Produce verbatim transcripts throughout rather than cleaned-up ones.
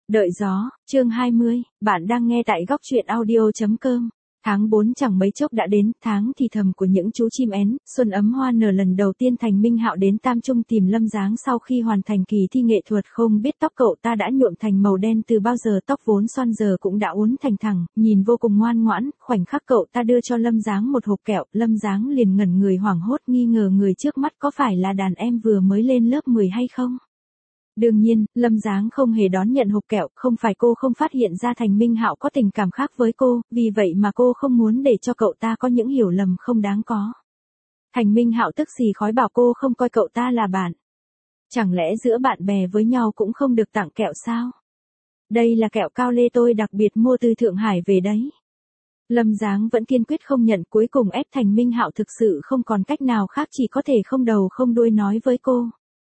Đợi gió, chương hai mươi, bạn đang nghe tại góc truyện audio.com. Tháng bốn chẳng mấy chốc đã đến, tháng thì thầm của những chú chim én, xuân ấm hoa nở. Lần đầu tiên Thành Minh Hạo đến Tam Trung tìm Lâm Giáng sau khi hoàn thành kỳ thi nghệ thuật. Không biết tóc cậu ta đã nhuộm thành màu đen từ bao giờ, tóc vốn xoăn giờ cũng đã uốn thành thẳng, nhìn vô cùng ngoan ngoãn. Khoảnh khắc cậu ta đưa cho Lâm Giáng một hộp kẹo, Lâm Giáng liền ngẩn người hoảng hốt, nghi ngờ người trước mắt có phải là đàn em vừa mới lên lớp mười hay không. Đương nhiên, Lâm Giáng không hề đón nhận hộp kẹo, không phải cô không phát hiện ra Thành Minh Hạo có tình cảm khác với cô, vì vậy mà cô không muốn để cho cậu ta có những hiểu lầm không đáng có. Thành Minh Hạo tức xì khói bảo cô không coi cậu ta là bạn. Chẳng lẽ giữa bạn bè với nhau cũng không được tặng kẹo sao? Đây là kẹo cao lê tôi đặc biệt mua từ Thượng Hải về đấy. Lâm Giáng vẫn kiên quyết không nhận, cuối cùng ép Thành Minh Hạo thực sự không còn cách nào khác, chỉ có thể không đầu không đuôi nói với cô.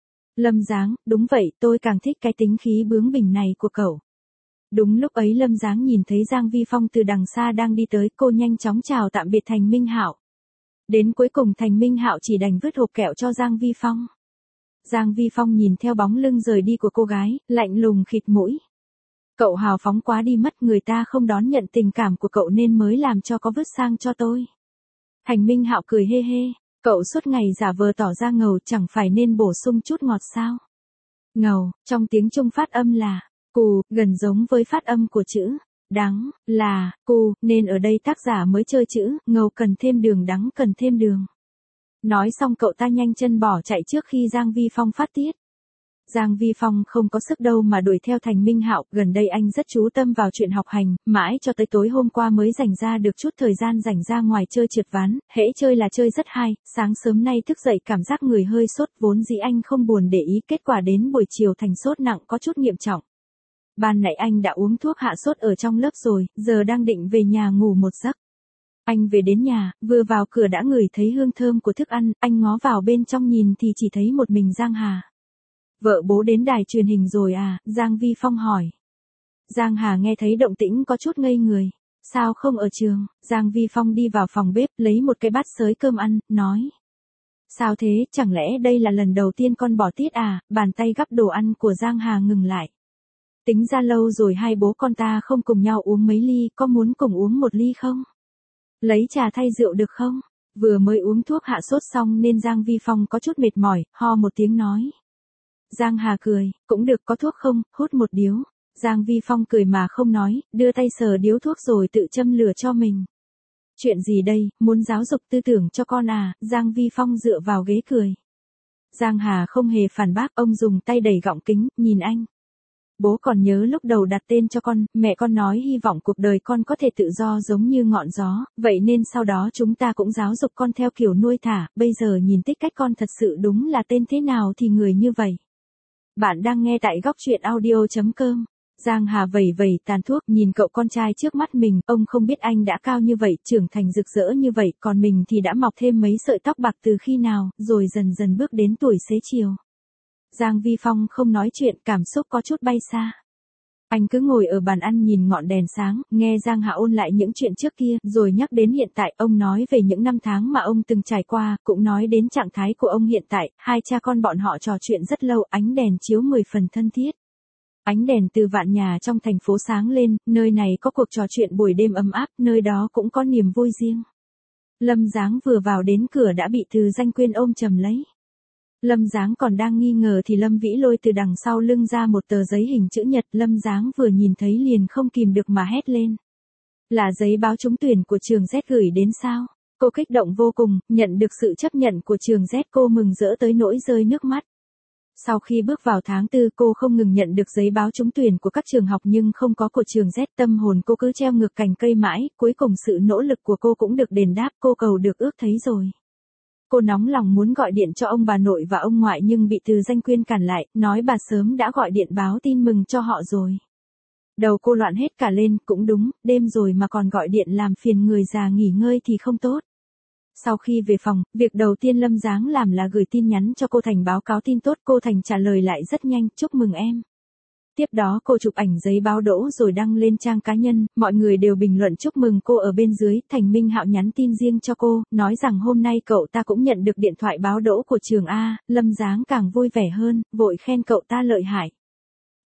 Lâm Giáng, đúng vậy, tôi càng thích cái tính khí bướng bỉnh này của cậu. Đúng lúc ấy Lâm Giáng nhìn thấy Giang Vi Phong từ đằng xa đang đi tới, cô nhanh chóng chào tạm biệt Thành Minh Hạo. Đến cuối cùng Thành Minh Hạo chỉ đành vứt hộp kẹo cho Giang Vi Phong. Giang Vi Phong nhìn theo bóng lưng rời đi của cô gái, lạnh lùng khịt mũi. Cậu hào phóng quá đi mất, người ta không đón nhận tình cảm của cậu nên mới làm cho có vứt sang cho tôi. Thành Minh Hạo cười hê hê. Cậu suốt ngày giả vờ tỏ ra ngầu, chẳng phải nên bổ sung chút ngọt sao? Ngầu, trong tiếng Trung phát âm là cù, gần giống với phát âm của chữ đắng là cù, nên ở đây tác giả mới chơi chữ ngầu cần thêm đường, đắng cần thêm đường. Nói xong cậu ta nhanh chân bỏ chạy trước khi Giang Vi Phong phát tiết. Giang Vi Phong không có sức đâu mà đuổi theo Thành Minh Hạo, gần đây anh rất chú tâm vào chuyện học hành, mãi cho tới tối hôm qua mới dành ra được chút thời gian rảnh ra ngoài chơi trượt ván, hễ chơi là chơi rất hay, sáng sớm nay thức dậy cảm giác người hơi sốt, vốn dĩ anh không buồn để ý, kết quả đến buổi chiều thành sốt nặng có chút nghiêm trọng. Ban nãy anh đã uống thuốc hạ sốt ở trong lớp rồi, giờ đang định về nhà ngủ một giấc. Anh về đến nhà, vừa vào cửa đã ngửi thấy hương thơm của thức ăn, anh ngó vào bên trong nhìn thì chỉ thấy một mình Giang Hà. Vợ bố đến đài truyền hình rồi à? Giang Vi Phong hỏi. Giang Hà nghe thấy động tĩnh có chút ngây người. Sao không ở trường? Giang Vi Phong đi vào phòng bếp, lấy một cái bát xới cơm ăn, nói. Sao thế, chẳng lẽ đây là lần đầu tiên con bỏ tiết à? Bàn tay gắp đồ ăn của Giang Hà ngừng lại. Tính ra lâu rồi hai bố con ta không cùng nhau uống mấy ly, có muốn cùng uống một ly không? Lấy trà thay rượu được không? Vừa mới uống thuốc hạ sốt xong nên Giang Vi Phong có chút mệt mỏi, ho một tiếng nói. Giang Hà cười, cũng được, có thuốc không, hút một điếu. Giang Vi Phong cười mà không nói, đưa tay sờ điếu thuốc rồi tự châm lửa cho mình. Chuyện gì đây, muốn giáo dục tư tưởng cho con à? Giang Vi Phong dựa vào ghế cười. Giang Hà không hề phản bác, ông dùng tay đẩy gọng kính, nhìn anh. Bố còn nhớ lúc đầu đặt tên cho con, mẹ con nói hy vọng cuộc đời con có thể tự do giống như ngọn gió, vậy nên sau đó chúng ta cũng giáo dục con theo kiểu nuôi thả, bây giờ nhìn tích cách con thật sự đúng là tên thế nào thì người như vậy. Bạn đang nghe tại góc truyện audio.com. Giang Hà vẩy vẩy tàn thuốc, nhìn cậu con trai trước mắt mình, ông không biết anh đã cao như vậy, trưởng thành rực rỡ như vậy, còn mình thì đã mọc thêm mấy sợi tóc bạc từ khi nào, rồi dần dần bước đến tuổi xế chiều. Giang Vi Phong không nói chuyện, cảm xúc có chút bay xa. Anh cứ ngồi ở bàn ăn nhìn ngọn đèn sáng, nghe Giang Hà ôn lại những chuyện trước kia, rồi nhắc đến hiện tại, ông nói về những năm tháng mà ông từng trải qua, cũng nói đến trạng thái của ông hiện tại, hai cha con bọn họ trò chuyện rất lâu, ánh đèn chiếu mười phần thân thiết. Ánh đèn từ vạn nhà trong thành phố sáng lên, nơi này có cuộc trò chuyện buổi đêm ấm áp, nơi đó cũng có niềm vui riêng. Lâm Giáng vừa vào đến cửa đã bị Từ Danh Quyên ôm chầm lấy. Lâm Giáng còn đang nghi ngờ thì Lâm Vĩ Lôi từ đằng sau lưng ra một tờ giấy hình chữ nhật, Lâm Giáng vừa nhìn thấy liền không kìm được mà hét lên. Là giấy báo trúng tuyển của trường Z gửi đến sao? Cô kích động vô cùng, nhận được sự chấp nhận của trường Z cô mừng rỡ tới nỗi rơi nước mắt. Sau khi bước vào tháng tư cô không ngừng nhận được giấy báo trúng tuyển của các trường học nhưng không có của trường Z, tâm hồn cô cứ treo ngược cành cây mãi, cuối cùng sự nỗ lực của cô cũng được đền đáp, cô cầu được ước thấy rồi. Cô nóng lòng muốn gọi điện cho ông bà nội và ông ngoại nhưng bị Từ Danh Quyên cản lại, nói bà sớm đã gọi điện báo tin mừng cho họ rồi. Đầu cô loạn hết cả lên, cũng đúng, đêm rồi mà còn gọi điện làm phiền người già nghỉ ngơi thì không tốt. Sau khi về phòng, việc đầu tiên Lâm Giáng làm là gửi tin nhắn cho cô Thành báo cáo tin tốt, cô Thành trả lời lại rất nhanh, chúc mừng em. Tiếp đó cô chụp ảnh giấy báo đỗ rồi đăng lên trang cá nhân, mọi người đều bình luận chúc mừng cô ở bên dưới, Thành Minh Hạo nhắn tin riêng cho cô, nói rằng hôm nay cậu ta cũng nhận được điện thoại báo đỗ của trường A, Lâm Giáng càng vui vẻ hơn, vội khen cậu ta lợi hại.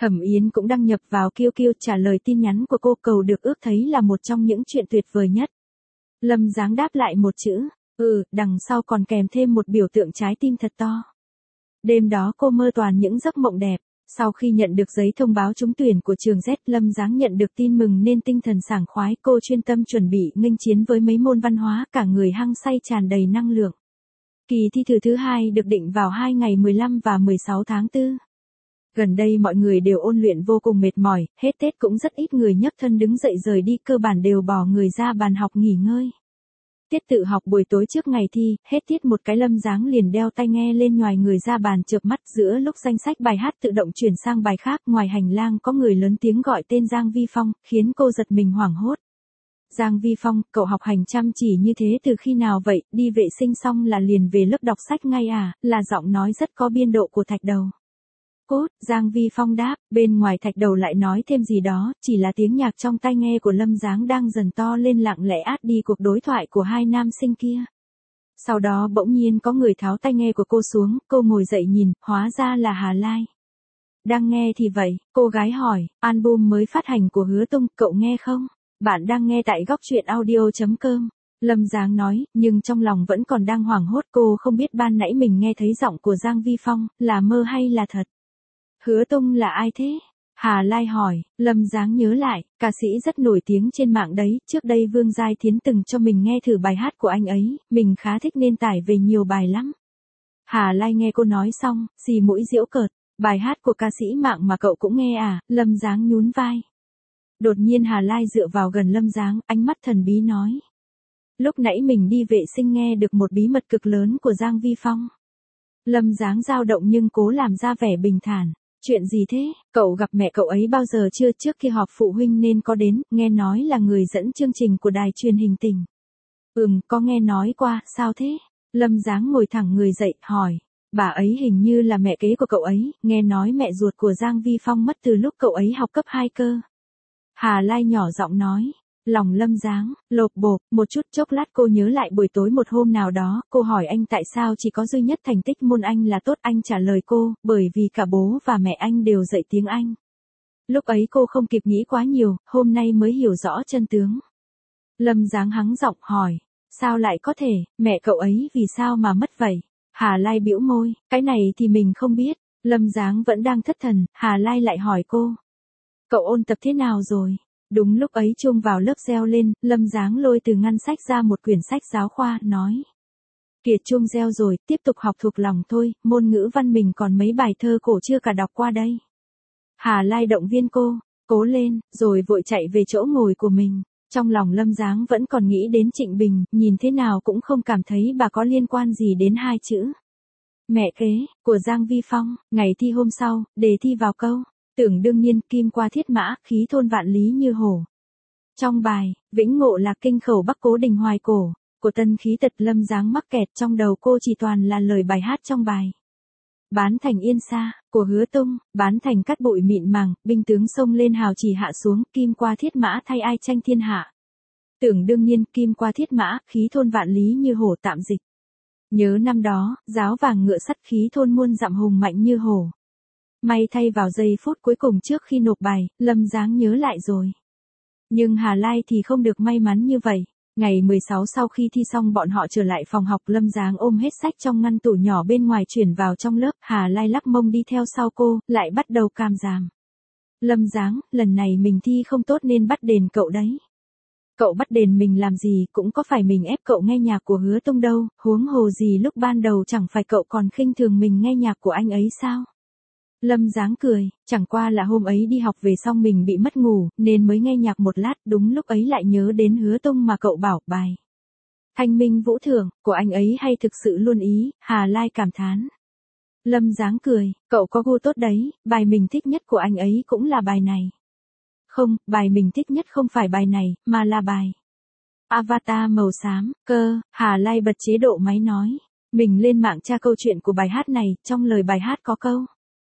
Thẩm Yến cũng đăng nhập vào kiu kiu trả lời tin nhắn của cô, cầu được ước thấy là một trong những chuyện tuyệt vời nhất. Lâm Giáng đáp lại một chữ, ừ, đằng sau còn kèm thêm một biểu tượng trái tim thật to. Đêm đó cô mơ toàn những giấc mộng đẹp. Sau khi nhận được giấy thông báo trúng tuyển của trường Z, Lâm Giáng nhận được tin mừng nên tinh thần sảng khoái, cô chuyên tâm chuẩn bị nghênh chiến với mấy môn văn hóa, cả người hăng say tràn đầy năng lượng. Kỳ thi thử thứ hai được định vào hai ngày mười lăm và mười sáu tháng tư. Gần đây mọi người đều ôn luyện vô cùng mệt mỏi, hết Tết cũng rất ít người nhấc thân đứng dậy rời đi, cơ bản đều bỏ người ra bàn học nghỉ ngơi. Tiết tự học buổi tối trước ngày thi, hết tiết một cái Lâm Giáng liền đeo tai nghe lên nhoài người ra bàn chợp mắt, giữa lúc danh sách bài hát tự động chuyển sang bài khác, ngoài hành lang có người lớn tiếng gọi tên Giang Vi Phong, khiến cô giật mình hoảng hốt. Giang Vi Phong, cậu học hành chăm chỉ như thế từ khi nào vậy, đi vệ sinh xong là liền về lớp đọc sách ngay à, là giọng nói rất có biên độ của Thạch Đầu. Cốt, Giang Vi Phong đáp, bên ngoài Thạch Đầu lại nói thêm gì đó, chỉ là tiếng nhạc trong tai nghe của Lâm Giáng đang dần to lên, lặng lẽ át đi cuộc đối thoại của hai nam sinh kia. Sau đó bỗng nhiên có người tháo tai nghe của cô xuống, cô ngồi dậy nhìn, hóa ra là Hà Lai. Đang nghe thì vậy, cô gái hỏi, album mới phát hành của Hứa Tung, cậu nghe không? Bạn đang nghe tại góc truyện audio chấm com. Lâm Giáng nói, nhưng trong lòng vẫn còn đang hoảng hốt, cô không biết ban nãy mình nghe thấy giọng của Giang Vi Phong, là mơ hay là thật. Hứa Tung là ai thế? Hà Lai hỏi. Lâm Giáng nhớ lại, ca sĩ rất nổi tiếng trên mạng đấy, trước đây Vương Giai Thiến từng cho mình nghe thử bài hát của anh ấy, mình khá thích nên tải về nhiều bài lắm. Hà Lai nghe cô nói xong, xì mũi giễu cợt, bài hát của ca sĩ mạng mà cậu cũng nghe à? Lâm Giáng nhún vai. Đột nhiên Hà Lai dựa vào gần Lâm Giáng, ánh mắt thần bí nói. Lúc nãy mình đi vệ sinh nghe được một bí mật cực lớn của Giang Vi Phong. Lâm Giáng dao động nhưng cố làm ra vẻ bình thản. Chuyện gì thế? Cậu gặp mẹ cậu ấy bao giờ chưa? Trước khi họp phụ huynh nên có đến, nghe nói là người dẫn chương trình của đài truyền hình tỉnh. Ừm, có nghe nói qua, sao thế? Lâm Giáng ngồi thẳng người dậy, hỏi. Bà ấy hình như là mẹ kế của cậu ấy, nghe nói mẹ ruột của Giang Vi Phong mất từ lúc cậu ấy học cấp hai cơ. Hà Lai nhỏ giọng nói. Lòng Lâm Giáng lộp bộp, một chút chốc lát cô nhớ lại buổi tối một hôm nào đó, cô hỏi anh tại sao chỉ có duy nhất thành tích môn Anh là tốt, anh trả lời cô, bởi vì cả bố và mẹ anh đều dạy tiếng Anh. Lúc ấy cô không kịp nghĩ quá nhiều, hôm nay mới hiểu rõ chân tướng. Lâm Giáng hắng giọng hỏi, sao lại có thể, mẹ cậu ấy vì sao mà mất vậy? Hà Lai bĩu môi, cái này thì mình không biết. Lâm Giáng vẫn đang thất thần, Hà Lai lại hỏi cô. Cậu ôn tập thế nào rồi? Đúng lúc ấy chuông vào lớp reo lên, Lâm Giáng lôi từ ngăn sách ra một quyển sách giáo khoa, nói. Kìa chuông reo rồi, tiếp tục học thuộc lòng thôi, môn ngữ văn mình còn mấy bài thơ cổ chưa cả đọc qua đây. Hà Lai động viên cô, cố lên, rồi vội chạy về chỗ ngồi của mình. Trong lòng Lâm Giáng vẫn còn nghĩ đến Trịnh Bình, nhìn thế nào cũng không cảm thấy bà có liên quan gì đến hai chữ. Mẹ kế, của Giang Vi Phong, ngày thi hôm sau, đề thi vào câu. Tưởng đương nhiên, kim qua thiết mã, khí thôn vạn lý như hổ. Trong bài, vĩnh ngộ lạc kinh khẩu bắc cố đình hoài cổ, của Tân Khí Tật, Lâm Giáng mắc kẹt trong đầu cô chỉ toàn là lời bài hát trong bài. Bán thành yên xa, của Hứa Tung, bán thành cát bụi mịn màng, binh tướng xông lên hào chỉ hạ xuống, kim qua thiết mã thay ai tranh thiên hạ. Tưởng đương nhiên, kim qua thiết mã, khí thôn vạn lý như hổ, tạm dịch. Nhớ năm đó, giáo vàng ngựa sắt, khí thôn muôn dặm hùng mạnh như hổ. May thay vào giây phút cuối cùng trước khi nộp bài, Lâm Giáng nhớ lại rồi. Nhưng Hà Lai thì không được may mắn như vậy. Ngày mười sáu sau khi thi xong bọn họ trở lại phòng học, Lâm Giáng ôm hết sách trong ngăn tủ nhỏ bên ngoài chuyển vào trong lớp, Hà Lai lắc mông đi theo sau cô, lại bắt đầu càm ràm. Lâm Giáng, lần này mình thi không tốt nên bắt đền cậu đấy. Cậu bắt đền mình làm gì, cũng có phải mình ép cậu nghe nhạc của Hứa Tung đâu, huống hồ gì lúc ban đầu chẳng phải cậu còn khinh thường mình nghe nhạc của anh ấy sao? Lâm Giáng cười, chẳng qua là hôm ấy đi học về xong mình bị mất ngủ, nên mới nghe nhạc một lát, đúng lúc ấy lại nhớ đến Hứa Tung mà cậu bảo, bài Thanh Minh Vũ Thưởng, của anh ấy hay thực sự luôn ý, Hà Lai cảm thán. Lâm Giáng cười, cậu có gu tốt đấy, bài mình thích nhất của anh ấy cũng là bài này. Không, bài mình thích nhất không phải bài này, mà là bài Avatar màu xám, cơ, Hà Lai bật chế độ máy nói. Mình lên mạng tra câu chuyện của bài hát này, trong lời bài hát có câu.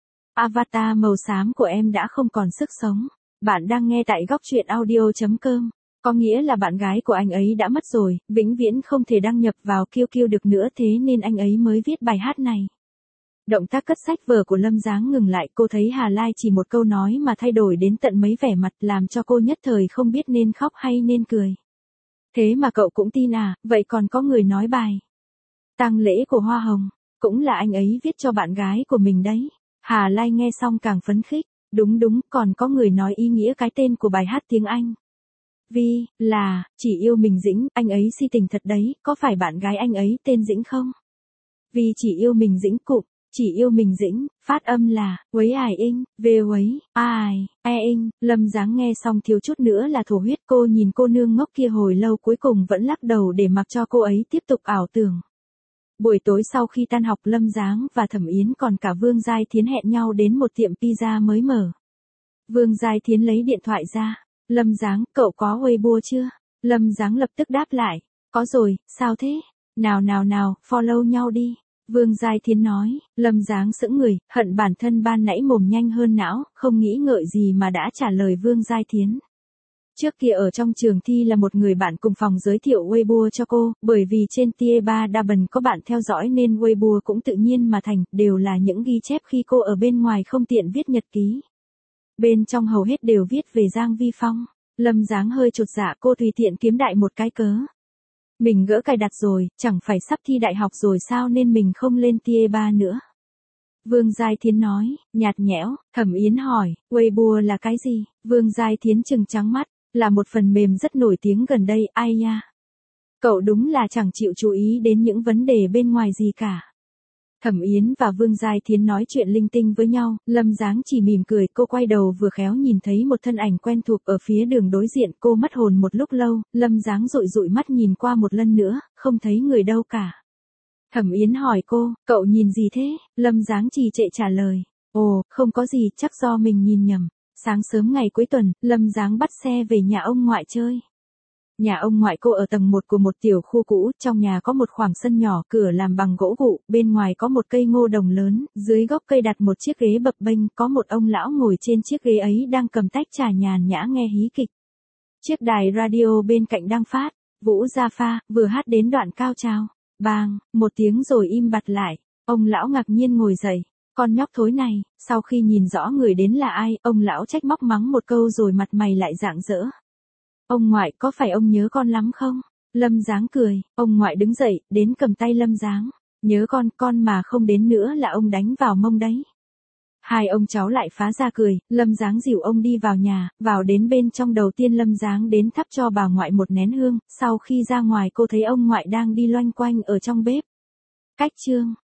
Avatar màu xám của em đã không còn sức sống. Bạn đang nghe tại góc truyện audio chấm com. Có nghĩa là bạn gái của anh ấy đã mất rồi, vĩnh viễn không thể đăng nhập vào kiu kiu được nữa, thế nên anh ấy mới viết bài hát này. Động tác cất sách vở của Lâm Giáng ngừng lại, cô thấy Hà Lai chỉ một câu nói mà thay đổi đến tận mấy vẻ mặt, làm cho cô nhất thời không biết nên khóc hay nên cười. Thế mà cậu cũng tin à, vậy còn có người nói bài tang lễ của Hoa Hồng, cũng là anh ấy viết cho bạn gái của mình đấy. Hà Lai nghe xong càng phấn khích, đúng đúng, còn có người nói ý nghĩa cái tên của bài hát tiếng Anh. Vì, là, chỉ yêu mình Dĩnh, anh ấy si tình thật đấy, có phải bạn gái anh ấy tên Dĩnh không? Vì chỉ yêu mình Dĩnh cụm, chỉ yêu mình Dĩnh, phát âm là, quấy ải inh, về quấy, ai, e inh, Lâm Giáng nghe xong thiếu chút nữa là thổ huyết, cô nhìn cô nương ngốc kia hồi lâu cuối cùng vẫn lắc đầu để mặc cho cô ấy tiếp tục ảo tưởng. Buổi tối sau khi tan học Lâm Giáng và Thẩm Yến còn cả Vương Giai Thiến hẹn nhau đến một tiệm pizza mới mở. Vương Giai Thiến lấy điện thoại ra. Lâm Giáng, cậu có Weibo chưa? Lâm Giáng lập tức đáp lại. Có rồi, sao thế? Nào nào nào, follow nhau đi. Vương Giai Thiến nói. Lâm Giáng sững người, hận bản thân ban nãy mồm nhanh hơn não, không nghĩ ngợi gì mà đã trả lời Vương Giai Thiến. Trước kia ở trong trường thi là một người bạn cùng phòng giới thiệu Weibo cho cô, bởi vì trên Tie Ba Đa Bần có bạn theo dõi nên Weibo cũng tự nhiên mà thành, đều là những ghi chép khi cô ở bên ngoài không tiện viết nhật ký. Bên trong hầu hết đều viết về Giang Vi Phong. Lâm Giáng hơi chột dạ, cô tùy tiện kiếm đại một cái cớ. Mình gỡ cài đặt rồi, chẳng phải sắp thi đại học rồi sao nên mình không lên Tie Ba nữa. Vương Giai Thiến nói, nhạt nhẽo. Thẩm Yến hỏi, Weibo là cái gì? Vương Giai Thiến trừng trắng mắt, là một phần mềm rất nổi tiếng gần đây, ai nha. Cậu đúng là chẳng chịu chú ý đến những vấn đề bên ngoài gì cả. Thẩm Yến và Vương Giai Thiến nói chuyện linh tinh với nhau, Lâm Giáng chỉ mỉm cười, cô quay đầu vừa khéo nhìn thấy một thân ảnh quen thuộc ở phía đường đối diện, cô mất hồn một lúc lâu, Lâm Giáng dụi dụi mắt nhìn qua một lần nữa, không thấy người đâu cả. Thẩm Yến hỏi cô, cậu nhìn gì thế? Lâm Giáng trì trệ trả lời, ồ, không có gì, chắc do mình nhìn nhầm. Sáng sớm ngày cuối tuần, Lâm Giáng bắt xe về nhà ông ngoại chơi. Nhà ông ngoại cô ở tầng một của một tiểu khu cũ, trong nhà có một khoảng sân nhỏ, cửa làm bằng gỗ vụn, bên ngoài có một cây ngô đồng lớn, dưới gốc cây đặt một chiếc ghế bập bênh, có một ông lão ngồi trên chiếc ghế ấy đang cầm tách trà nhàn nhã nghe hí kịch. Chiếc đài radio bên cạnh đang phát, Vũ Gia Pha, vừa hát đến đoạn cao trào. Bang, một tiếng rồi im bặt lại, ông lão ngạc nhiên ngồi dậy. Con nhóc thối này, sau khi nhìn rõ người đến là ai, ông lão trách móc mắng một câu rồi mặt mày lại rạng rỡ. Ông ngoại, có phải ông nhớ con lắm không? Lâm Giáng cười, ông ngoại đứng dậy, đến cầm tay Lâm Giáng. Nhớ con, con mà không đến nữa là ông đánh vào mông đấy. Hai ông cháu lại phá ra cười, Lâm Giáng dìu ông đi vào nhà, vào đến bên trong đầu tiên Lâm Giáng đến thắp cho bà ngoại một nén hương, sau khi ra ngoài cô thấy ông ngoại đang đi loanh quanh ở trong bếp. Cách chương